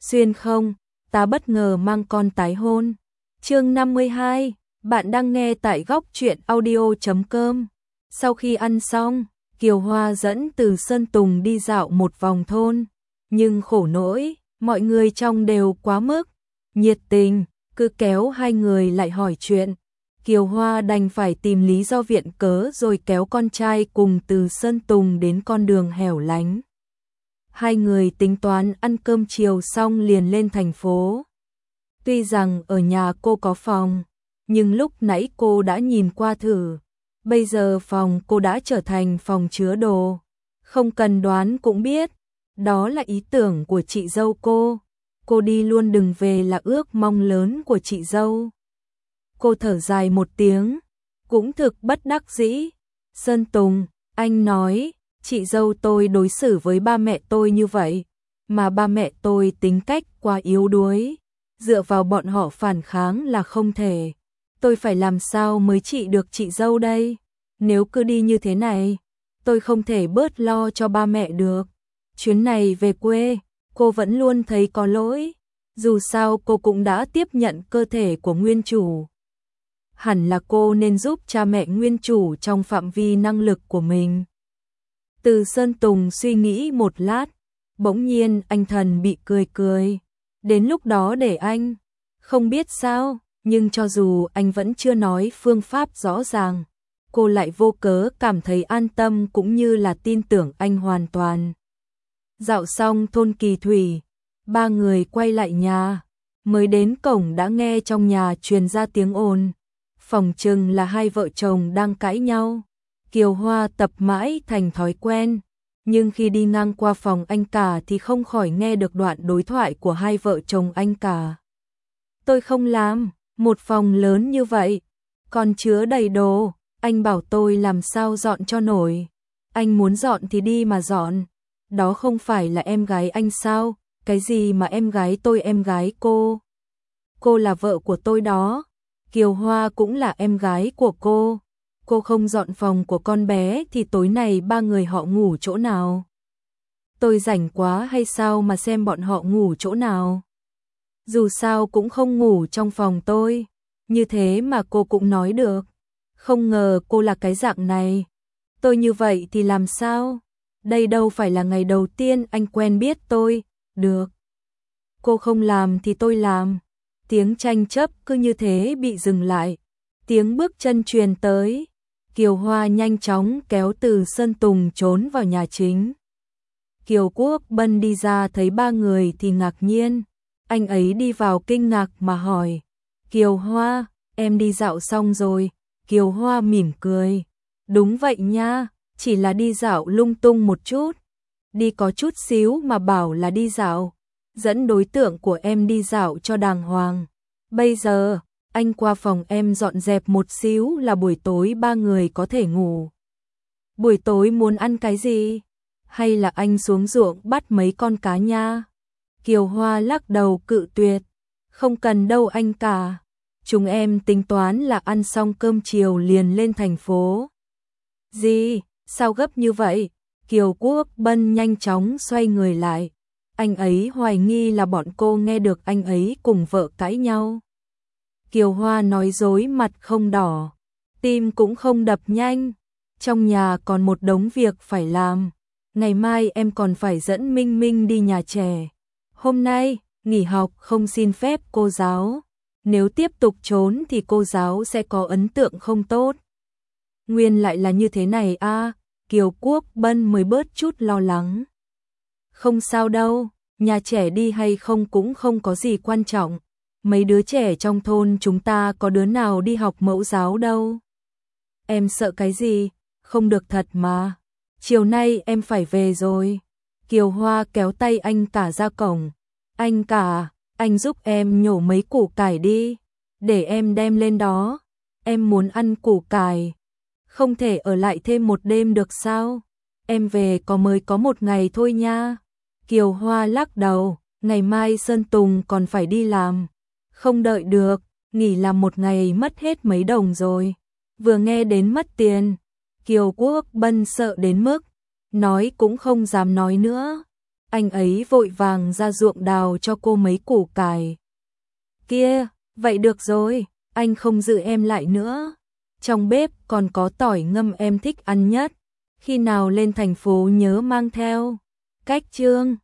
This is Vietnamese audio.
Xuyên không, ta bất ngờ mang con tái hôn. Chương 52, bạn đang nghe tại góc truyện audio.com. Sau khi ăn xong, Kiều Hoa dẫn Từ Sơn Tùng đi dạo một vòng thôn, nhưng khổ nỗi, mọi người trong đều quá mức nhiệt tình, cứ kéo hai người lại hỏi chuyện. Kiều Hoa đành phải tìm lý do viện cớ rồi kéo con trai cùng Từ Sơn Tùng đến con đường hẻo lánh. Hai người tính toán ăn cơm chiều xong liền lên thành phố. Tuy rằng ở nhà cô có phòng, nhưng lúc nãy cô đã nhìn qua thử. Bây giờ phòng cô đã trở thành phòng chứa đồ. Không cần đoán cũng biết, đó là ý tưởng của chị dâu cô. Cô đi luôn đừng về là ước mong lớn của chị dâu. Cô thở dài một tiếng, cũng thực bất đắc dĩ. Sơn Tùng, anh nói, chị dâu tôi đối xử với ba mẹ tôi như vậy, mà ba mẹ tôi tính cách quá yếu đuối, dựa vào bọn họ phản kháng là không thể. Tôi phải làm sao mới trị được chị dâu đây? Nếu cứ đi như thế này, tôi không thể bớt lo cho ba mẹ được. Chuyến này về quê, cô vẫn luôn thấy có lỗi. Dù sao cô cũng đã tiếp nhận cơ thể của nguyên chủ. Hẳn là cô nên giúp cha mẹ nguyên chủ trong phạm vi năng lực của mình. Từ Sơn Tùng suy nghĩ một lát, bỗng nhiên anh thần bị cười cười. Đến lúc đó để anh, không biết sao, nhưng cho dù anh vẫn chưa nói phương pháp rõ ràng, cô lại vô cớ cảm thấy an tâm cũng như là tin tưởng anh hoàn toàn. Dạo xong thôn Kỳ Thủy, ba người quay lại nhà, mới đến cổng đã nghe trong nhà truyền ra tiếng ồn. Phòng chừng là hai vợ chồng đang cãi nhau. Kiều Hoa tập mãi thành thói quen, nhưng khi đi ngang qua phòng anh cả thì không khỏi nghe được đoạn đối thoại của hai vợ chồng anh cả. Tôi không làm, một phòng lớn như vậy, còn chứa đầy đồ, anh bảo tôi làm sao dọn cho nổi. Anh muốn dọn thì đi mà dọn, đó không phải là em gái anh sao, cái gì mà em gái tôi em gái cô. Cô là vợ của tôi đó, Kiều Hoa cũng là em gái của cô. Cô không dọn phòng của con bé thì tối nay ba người họ ngủ chỗ nào? Tôi rảnh quá hay sao mà xem bọn họ ngủ chỗ nào? Dù sao cũng không ngủ trong phòng tôi. Như thế mà cô cũng nói được. Không ngờ cô là cái dạng này. Tôi như vậy thì làm sao? Đây đâu phải là ngày đầu tiên anh quen biết tôi. Được. Cô không làm thì tôi làm. Tiếng tranh chấp cứ như thế bị dừng lại. Tiếng bước chân truyền tới. Kiều Hoa nhanh chóng kéo Từ Sơn Tùng trốn vào nhà chính. Kiều Quốc Bân đi ra thấy ba người thì ngạc nhiên. Anh ấy đi vào kinh ngạc mà hỏi. Kiều Hoa, em đi dạo xong rồi. Kiều Hoa mỉm cười. Đúng vậy nha, chỉ là đi dạo lung tung một chút. Đi có chút xíu mà bảo là đi dạo. Dẫn đối tượng của em đi dạo cho đàng hoàng. Bây giờ, anh qua phòng em dọn dẹp một xíu là buổi tối ba người có thể ngủ. Buổi tối muốn ăn cái gì? Hay là anh xuống ruộng bắt mấy con cá nha? Kiều Hoa lắc đầu cự tuyệt. Không cần đâu anh cả. Chúng em tính toán là ăn xong cơm chiều liền lên thành phố. Gì? Sao gấp như vậy? Kiều Quốc Bân nhanh chóng xoay người lại. Anh ấy hoài nghi là bọn cô nghe được anh ấy cùng vợ cãi nhau. Kiều Hoa nói dối mặt không đỏ, tim cũng không đập nhanh. Trong nhà còn một đống việc phải làm. Ngày mai em còn phải dẫn Minh Minh đi nhà trẻ. Hôm nay, nghỉ học không xin phép cô giáo. Nếu tiếp tục trốn thì cô giáo sẽ có ấn tượng không tốt. Nguyên lại là như thế này à, Kiều Quốc Bân mới bớt chút lo lắng. Không sao đâu, nhà trẻ đi hay không cũng không có gì quan trọng. Mấy đứa trẻ trong thôn chúng ta có đứa nào đi học mẫu giáo đâu. Em sợ cái gì? Không được thật mà. Chiều nay em phải về rồi. Kiều Hoa kéo tay anh cả ra cổng. Anh cả, anh giúp em nhổ mấy củ cải đi. Để em đem lên đó. Em muốn ăn củ cải. Không thể ở lại thêm một đêm được sao? Em về mới có một ngày thôi nha. Kiều Hoa lắc đầu. Ngày mai Sơn Tùng còn phải đi làm. Không đợi được, nghỉ làm một ngày mất hết mấy đồng rồi. Vừa nghe đến mất tiền, Kiều Quốc Bân sợ đến mức nói cũng không dám nói nữa. Anh ấy vội vàng ra ruộng đào cho cô mấy củ cải. Kia, vậy được rồi, anh không giữ em lại nữa. Trong bếp còn có tỏi ngâm em thích ăn nhất. Khi nào lên thành phố nhớ mang theo. Cách chương